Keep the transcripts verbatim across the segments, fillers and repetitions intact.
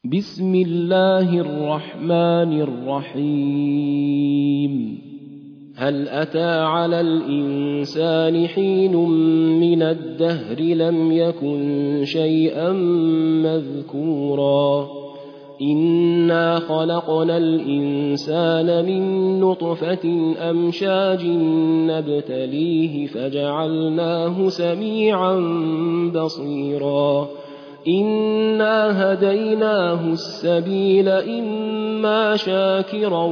بسم الله الرحمن الرحيم هل أتى على الإنسان حين من الدهر لم يكن شيئا مذكورا إنا خلقنا الإنسان من نطفة أمشاج نبتليه فجعلناه سميعا بصيرا إنا هديناه السبيل إما شاكرا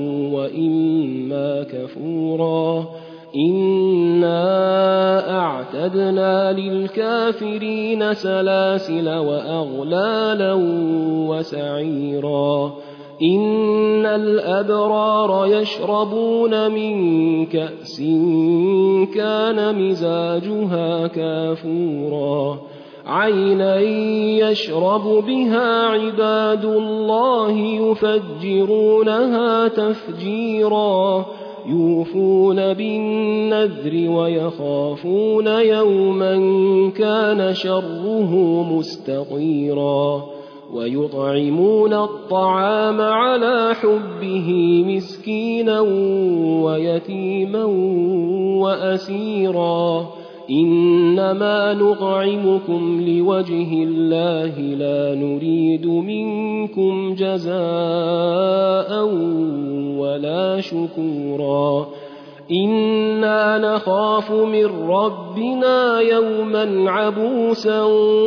وإما كفورا إنا أعتدنا للكافرين سلاسل وأغلالا وسعيرا إن الأبرار يشربون من كأس كان مزاجها كافورا عينا يشرب بها عباد الله يفجرونها تفجيرا يوفون بالنذر ويخافون يوما كان شره مستطيرا ويطعمون الطعام على حبه مسكينا ويتيما وأسيرا إنما نطعمكم لوجه الله لا نريد منكم جزاء ولا شكورا إنا نخاف من ربنا يوما عبوسا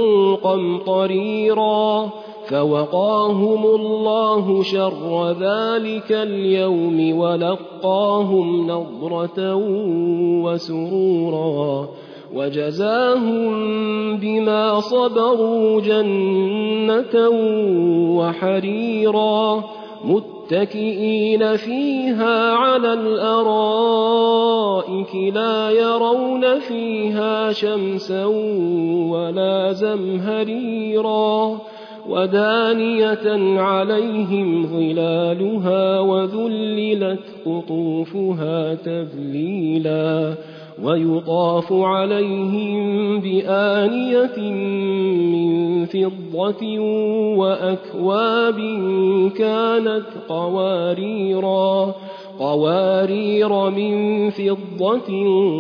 قمطريرا فوقاهم الله شر ذلك اليوم ولقاهم نضرة وسرورا وجزاهم بما صبروا جنة وحريرا متكئين فيها على الأرائك لا يرون فيها شمسا ولا زمهريرا ودانية عليهم ظلالها وذللت قطوفها تذليلا ويطاف عليهم بآنية من فضة وأكواب كانت قواريرا قوارير من فضة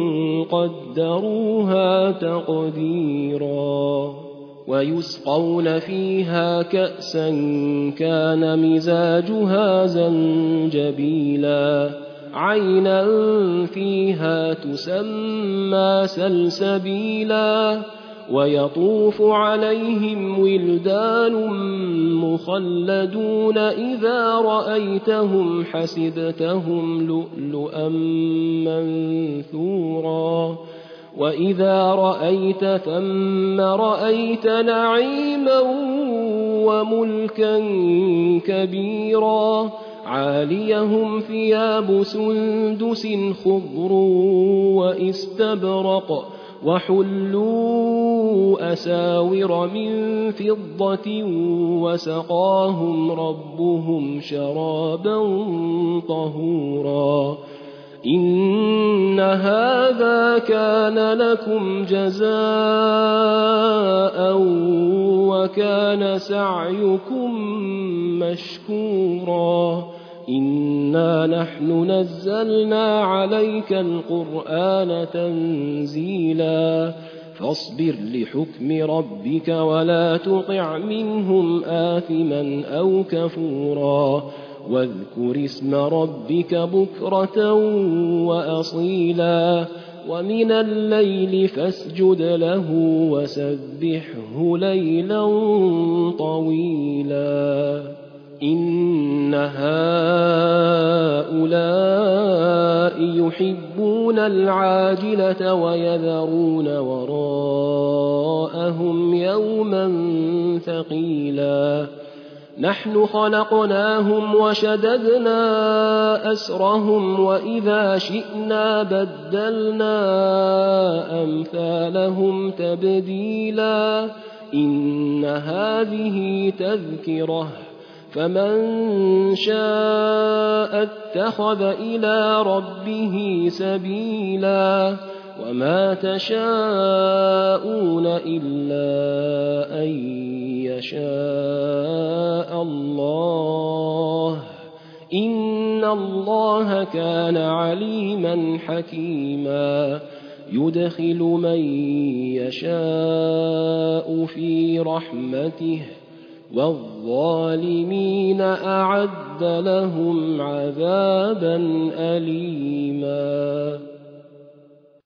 قدروها تقديرا ويسقون فيها كأسا كان مزاجها زنجبيلا عينا فيها تسمى سلسبيلا ويطوف عليهم ولدان مخلدون إذا رأيتهم حسبتهم لؤلؤا منثورا وإذا رأيت ثم رأيت نعيما وملكا كبيرا عاليهم ثياب سندس خضر واستبرق وحلوا أساور من فضة وسقاهم ربهم شرابا طهورا إن هذا كان لكم جزاء وكان سعيكم مشكورا إنا نحن نزلنا عليك القرآن تنزيلا فاصبر لحكم ربك ولا تطع منهم آثما أو كفورا واذكر اسم ربك بكرة وأصيلا ومن الليل فاسجد له وسبحه ليلا طويلا إن هؤلاء يحبون العاجلة ويذرون وراءهم يوما ثقيلا نحن خلقناهم وشددنا أسرهم وإذا شئنا بدلنا أمثالهم تبديلا إن هذه تذكرة فمن شاء اتخذ إلى ربه سبيلا وما تشاءون إلا أن يشاء الله كان عليما حكيما يدخل من يشاء في رحمته والظالمين أعد لهم عذابا أليما.